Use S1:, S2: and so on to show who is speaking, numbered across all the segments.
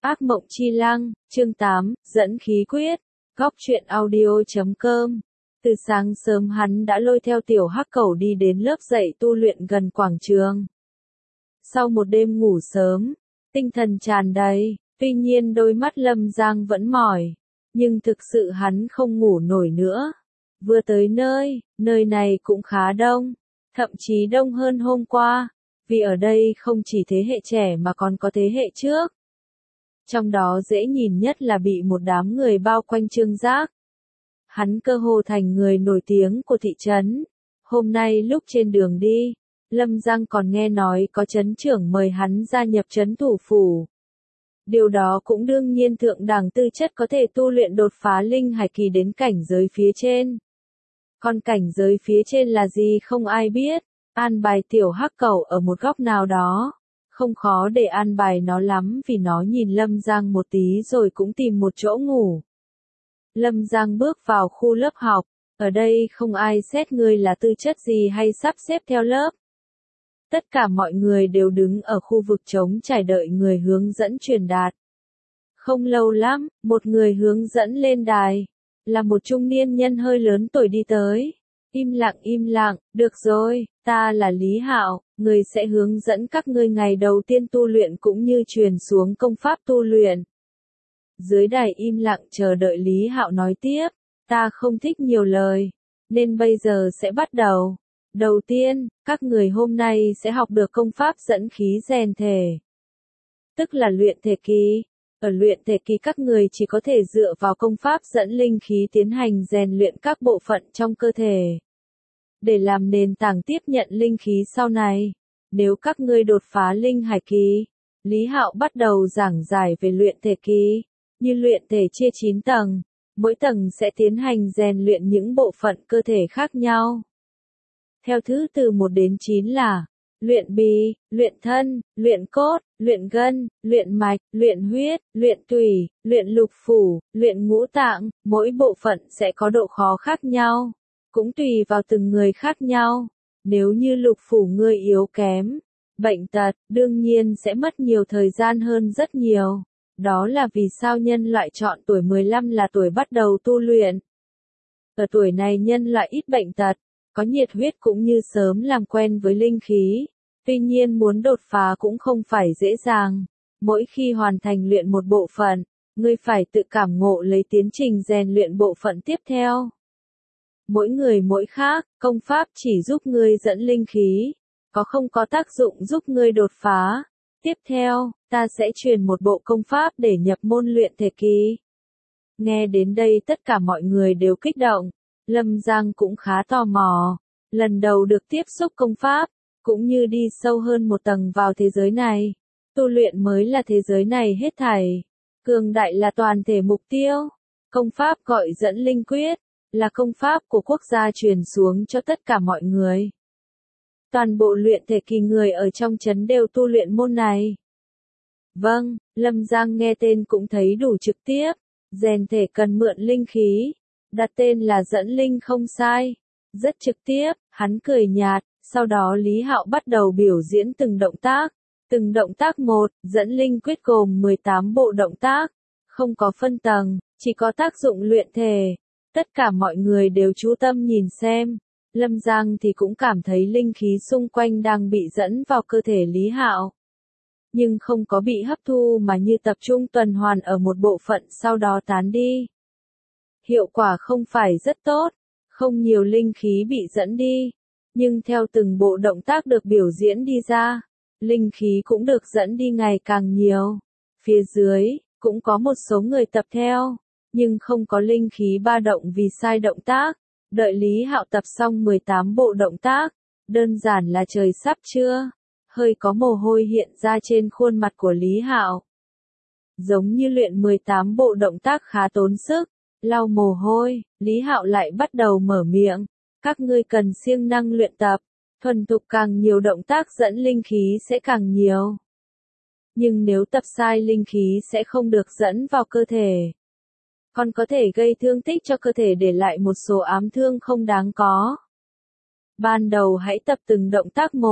S1: Ác mộng chi lăng, chương 8, dẫn khí quyết, góc truyện audio.com. Từ sáng sớm hắn đã lôi theo tiểu hắc cẩu đi đến lớp dạy tu luyện gần quảng trường. Sau một đêm ngủ sớm, tinh thần tràn đầy, tuy nhiên đôi mắt Lâm Giang vẫn mỏi, nhưng thực sự hắn không ngủ nổi nữa. Vừa tới nơi này cũng khá đông, thậm chí đông hơn hôm qua, vì ở đây không chỉ thế hệ trẻ mà còn có thế hệ trước. Trong đó dễ nhìn nhất là bị một đám người bao quanh Trương Giác. Hắn cơ hồ thành người nổi tiếng của thị trấn. Hôm nay lúc trên đường đi, Lâm Giang còn nghe nói có trấn trưởng mời hắn gia nhập trấn thủ phủ. Điều đó cũng đương nhiên thượng đẳng tư chất có thể tu luyện đột phá linh hải kỳ đến cảnh giới phía trên. Còn cảnh giới phía trên là gì không ai biết, an bài tiểu hắc cẩu ở một góc nào đó. Không khó để an bài nó lắm vì nó nhìn Lâm Giang một tí rồi cũng tìm một chỗ ngủ. Lâm Giang bước vào khu lớp học, ở đây không ai xét ngươi là tư chất gì hay sắp xếp theo lớp. Tất cả mọi người đều đứng ở khu vực trống trải đợi người hướng dẫn truyền đạt. Không lâu lắm, một người hướng dẫn lên đài, là một trung niên nhân hơi lớn tuổi đi tới. Im lặng, được rồi, ta là Lý Hạo, người sẽ hướng dẫn các ngươi ngày đầu tiên tu luyện cũng như truyền xuống công pháp tu luyện. Dưới đài im lặng chờ đợi Lý Hạo nói tiếp, ta không thích nhiều lời, nên bây giờ sẽ bắt đầu. Đầu tiên, các người hôm nay sẽ học được công pháp dẫn khí rèn thể, tức là luyện thể kỳ. Ở luyện thể kỳ các người chỉ có thể dựa vào công pháp dẫn linh khí tiến hành rèn luyện các bộ phận trong cơ thể, để làm nền tảng tiếp nhận linh khí sau này. Nếu các ngươi đột phá linh hải kỳ, Lý Hạo bắt đầu giảng giải về luyện thể kỳ, như luyện thể chia 9 tầng, mỗi tầng sẽ tiến hành rèn luyện những bộ phận cơ thể khác nhau. Theo thứ từ 1 đến 9 là luyện bì, luyện thân, luyện cốt, luyện gân, luyện mạch, luyện huyết, luyện tủy, luyện lục phủ, luyện ngũ tạng. Mỗi bộ phận sẽ có độ khó khác nhau, cũng tùy vào từng người khác nhau. Nếu như lục phủ ngươi yếu kém, bệnh tật, đương nhiên sẽ mất nhiều thời gian hơn rất nhiều. Đó là vì sao nhân loại chọn tuổi 15 là tuổi bắt đầu tu luyện. Ở tuổi này nhân loại ít bệnh tật, có nhiệt huyết cũng như sớm làm quen với linh khí. Tuy nhiên muốn đột phá cũng không phải dễ dàng. Mỗi khi hoàn thành luyện một bộ phận, ngươi phải tự cảm ngộ lấy tiến trình rèn luyện bộ phận tiếp theo. Mỗi người mỗi khác, công pháp chỉ giúp ngươi dẫn linh khí, không có tác dụng giúp ngươi đột phá. Tiếp theo, ta sẽ truyền một bộ công pháp để nhập môn luyện thể kỳ. Nghe đến đây tất cả mọi người đều kích động. Lâm Giang cũng khá tò mò, lần đầu được tiếp xúc công pháp, cũng như đi sâu hơn một tầng vào thế giới này. Tu luyện mới là thế giới này hết thảy, cường đại là toàn thể mục tiêu. Công pháp gọi dẫn linh quyết, là công pháp của quốc gia truyền xuống cho tất cả mọi người. Toàn bộ luyện thể kỳ người ở trong trấn đều tu luyện môn này. Vâng, Lâm Giang nghe tên cũng thấy đủ trực tiếp, rèn thể cần mượn linh khí. Đặt tên là dẫn linh không sai. Rất trực tiếp, hắn cười nhạt, sau đó Lý Hạo bắt đầu biểu diễn từng động tác. Từng động tác một, dẫn linh quyết gồm 18 bộ động tác, không có phân tầng, chỉ có tác dụng luyện thể. Tất cả mọi người đều chú tâm nhìn xem. Lâm Giang thì cũng cảm thấy linh khí xung quanh đang bị dẫn vào cơ thể Lý Hạo. Nhưng không có bị hấp thu mà như tập trung tuần hoàn ở một bộ phận sau đó tán đi. Hiệu quả không phải rất tốt, không nhiều linh khí bị dẫn đi, nhưng theo từng bộ động tác được biểu diễn đi ra, linh khí cũng được dẫn đi ngày càng nhiều. Phía dưới, cũng có một số người tập theo, nhưng không có linh khí ba động vì sai động tác. Đợi Lý Hạo tập xong 18 bộ động tác, đơn giản là trời sắp trưa, hơi có mồ hôi hiện ra trên khuôn mặt của Lý Hạo. Giống như luyện 18 bộ động tác khá tốn sức. Lau mồ hôi, Lý Hạo lại bắt đầu mở miệng. Các ngươi cần siêng năng luyện tập, thuần thục càng nhiều động tác dẫn linh khí sẽ càng nhiều. Nhưng nếu tập sai linh khí sẽ không được dẫn vào cơ thể. Còn có thể gây thương tích cho cơ thể để lại một số ám thương không đáng có. Ban đầu hãy tập từng động tác một,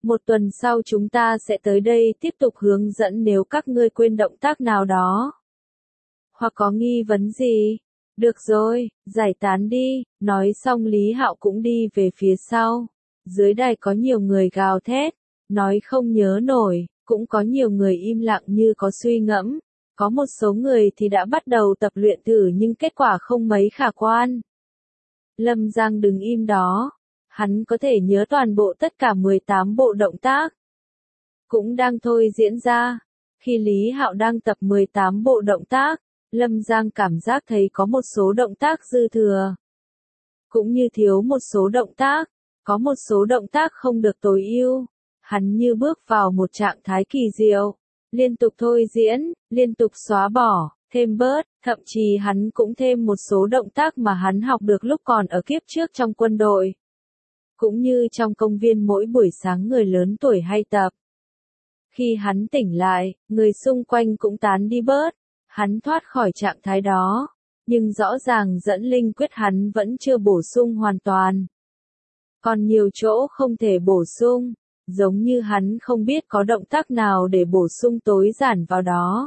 S1: Một tuần sau chúng ta sẽ tới đây tiếp tục hướng dẫn nếu các ngươi quên động tác nào đó. Hoặc có nghi vấn gì? Được rồi, giải tán đi, nói xong Lý Hạo cũng đi về phía sau. Dưới đài có nhiều người gào thét, nói không nhớ nổi, cũng có nhiều người im lặng như có suy ngẫm. Có một số người thì đã bắt đầu tập luyện thử nhưng kết quả không mấy khả quan. Lâm Giang đứng im đó. Hắn có thể nhớ toàn bộ tất cả 18 bộ động tác. Cũng đang thôi diễn ra. Khi Lý Hạo đang tập 18 bộ động tác, Lâm Giang cảm giác thấy có một số động tác dư thừa. Cũng như thiếu một số động tác, có một số động tác không được tối ưu. Hắn như bước vào một trạng thái kỳ diệu. Liên tục thôi diễn, liên tục xóa bỏ, thêm bớt, thậm chí hắn cũng thêm một số động tác mà hắn học được lúc còn ở kiếp trước trong quân đội. Cũng như trong công viên mỗi buổi sáng người lớn tuổi hay tập. Khi hắn tỉnh lại, người xung quanh cũng tán đi bớt, hắn thoát khỏi trạng thái đó, nhưng rõ ràng dẫn linh quyết hắn vẫn chưa bổ sung hoàn toàn. Còn nhiều chỗ không thể bổ sung, giống như hắn không biết có động tác nào để bổ sung tối giản vào đó.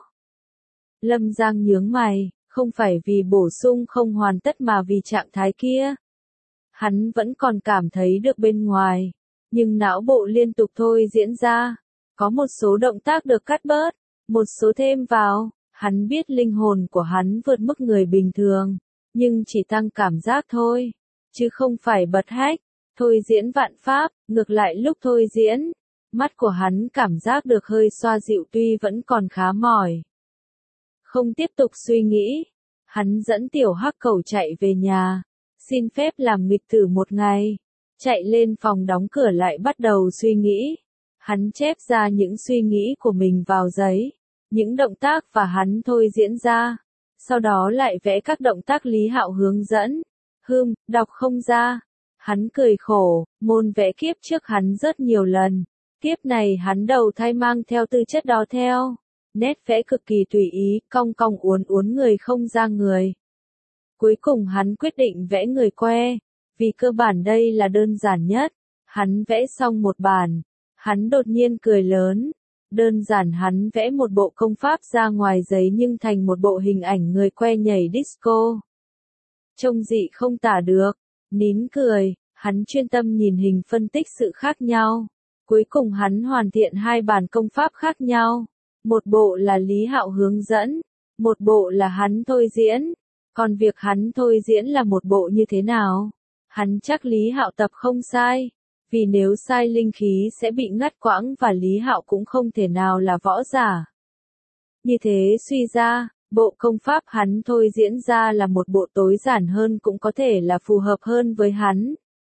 S1: Lâm Giang nhướng mày, không phải vì bổ sung không hoàn tất mà vì trạng thái kia. Hắn vẫn còn cảm thấy được bên ngoài, nhưng não bộ liên tục thôi diễn ra. Có một số động tác được cắt bớt, một số thêm vào. Hắn biết linh hồn của hắn vượt mức người bình thường, nhưng chỉ tăng cảm giác thôi, chứ không phải bật hách. Thôi diễn vạn pháp, ngược lại lúc thôi diễn, mắt của hắn cảm giác được hơi xoa dịu tuy vẫn còn khá mỏi. Không tiếp tục suy nghĩ, hắn dẫn tiểu hắc cẩu chạy về nhà, xin phép làm nghịch thử một ngày. Chạy lên phòng đóng cửa lại bắt đầu suy nghĩ. Hắn chép ra những suy nghĩ của mình vào giấy, những động tác và hắn thôi diễn ra. Sau đó lại vẽ các động tác Lý Hạo hướng dẫn. Đọc không ra. Hắn cười khổ, môn vẽ kiếp trước hắn rất nhiều lần. Kiếp này hắn đầu thai mang theo tư chất đó theo. Nét vẽ cực kỳ tùy ý, cong cong uốn uốn người không ra người. Cuối cùng hắn quyết định vẽ người que, vì cơ bản đây là đơn giản nhất. Hắn vẽ xong một bản, hắn đột nhiên cười lớn. Đơn giản hắn vẽ một bộ công pháp ra ngoài giấy nhưng thành một bộ hình ảnh người que nhảy disco. Trông dị không tả được, nín cười, hắn chuyên tâm nhìn hình phân tích sự khác nhau. Cuối cùng hắn hoàn thiện hai bản công pháp khác nhau. Một bộ là Lý Hạo hướng dẫn, một bộ là hắn thôi diễn. Còn việc hắn thôi diễn là một bộ như thế nào? Hắn chắc Lý Hạo tập không sai. Vì nếu sai linh khí sẽ bị ngắt quãng và Lý Hạo cũng không thể nào là võ giả. Như thế suy ra, bộ công pháp hắn thôi diễn ra là một bộ tối giản hơn cũng có thể là phù hợp hơn với hắn.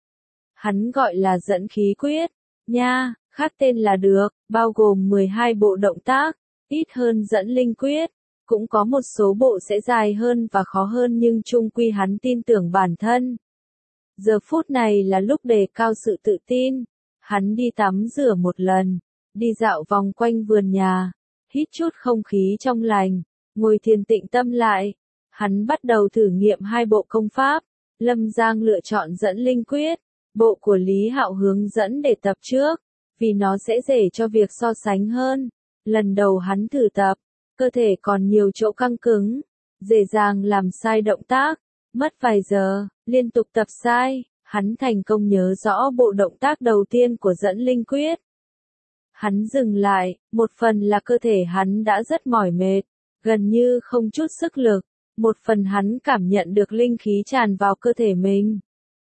S1: Hắn gọi là dẫn khí quyết, nha, khác tên là được, bao gồm 12 bộ động tác, ít hơn dẫn linh quyết. Cũng có một số bộ sẽ dài hơn và khó hơn nhưng chung quy hắn tin tưởng bản thân. Giờ phút này là lúc đề cao sự tự tin. Hắn đi tắm rửa một lần, đi dạo vòng quanh vườn nhà, hít chút không khí trong lành, ngồi thiền tĩnh tâm lại. Hắn bắt đầu thử nghiệm hai bộ công pháp. Lâm Giang lựa chọn dẫn linh quyết, bộ của Lý Hạo hướng dẫn để tập trước, vì nó sẽ dễ cho việc so sánh hơn. Lần đầu hắn thử tập, cơ thể còn nhiều chỗ căng cứng, dễ dàng làm sai động tác. Mất vài giờ, liên tục tập sai, hắn thành công nhớ rõ bộ động tác đầu tiên của dẫn linh quyết. Hắn dừng lại, một phần là cơ thể hắn đã rất mỏi mệt, gần như không chút sức lực, một phần hắn cảm nhận được linh khí tràn vào cơ thể mình.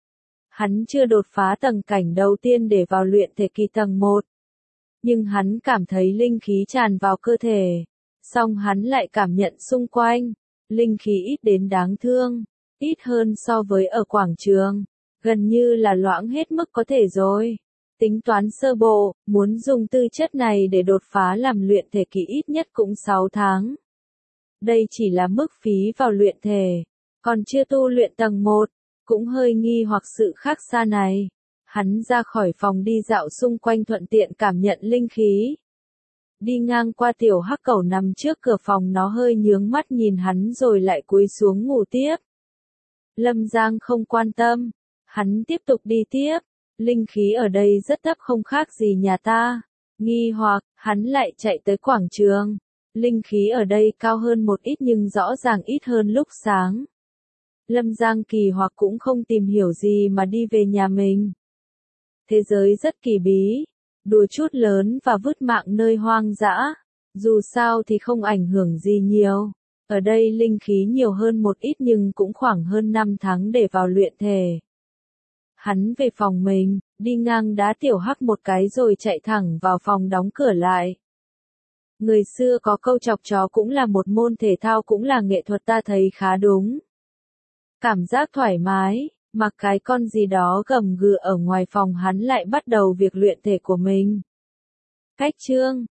S1: Hắn chưa đột phá tầng cảnh đầu tiên để vào luyện thể kỳ tầng 1. Nhưng hắn cảm thấy linh khí tràn vào cơ thể, song hắn lại cảm nhận xung quanh, linh khí ít đến đáng thương. Ít hơn so với ở quảng trường, gần như là loãng hết mức có thể rồi. Tính toán sơ bộ, muốn dùng tư chất này để đột phá làm luyện thể kỳ ít nhất cũng 6 tháng. Đây chỉ là mức phí vào luyện thể, còn chưa tu luyện tầng 1, cũng hơi nghi hoặc sự khác xa này. Hắn ra khỏi phòng đi dạo xung quanh thuận tiện cảm nhận linh khí. Đi ngang qua tiểu hắc cẩu nằm trước cửa phòng nó hơi nhướng mắt nhìn hắn rồi lại cúi xuống ngủ tiếp. Lâm Giang không quan tâm, hắn tiếp tục đi tiếp, linh khí ở đây rất thấp không khác gì nhà ta. Nghi hoặc, hắn lại chạy tới quảng trường. Linh khí ở đây cao hơn một ít nhưng rõ ràng ít hơn lúc sáng. Lâm Giang kỳ hoặc cũng không tìm hiểu gì mà đi về nhà mình. Thế giới rất kỳ bí, đùa chút lớn và vứt mạng nơi hoang dã. Dù sao thì không ảnh hưởng gì nhiều. Ở đây linh khí nhiều hơn một ít nhưng cũng khoảng hơn 5 tháng để vào luyện thể. Hắn về phòng mình, đi ngang đá tiểu hắc một cái rồi chạy thẳng vào phòng đóng cửa lại. Người xưa có câu chọc chó cũng là một môn thể thao cũng là nghệ thuật, ta thấy khá đúng. Cảm giác thoải mái, mặc cái con gì đó gầm gừ ở ngoài phòng, hắn lại bắt đầu việc luyện thể của mình. Cách chương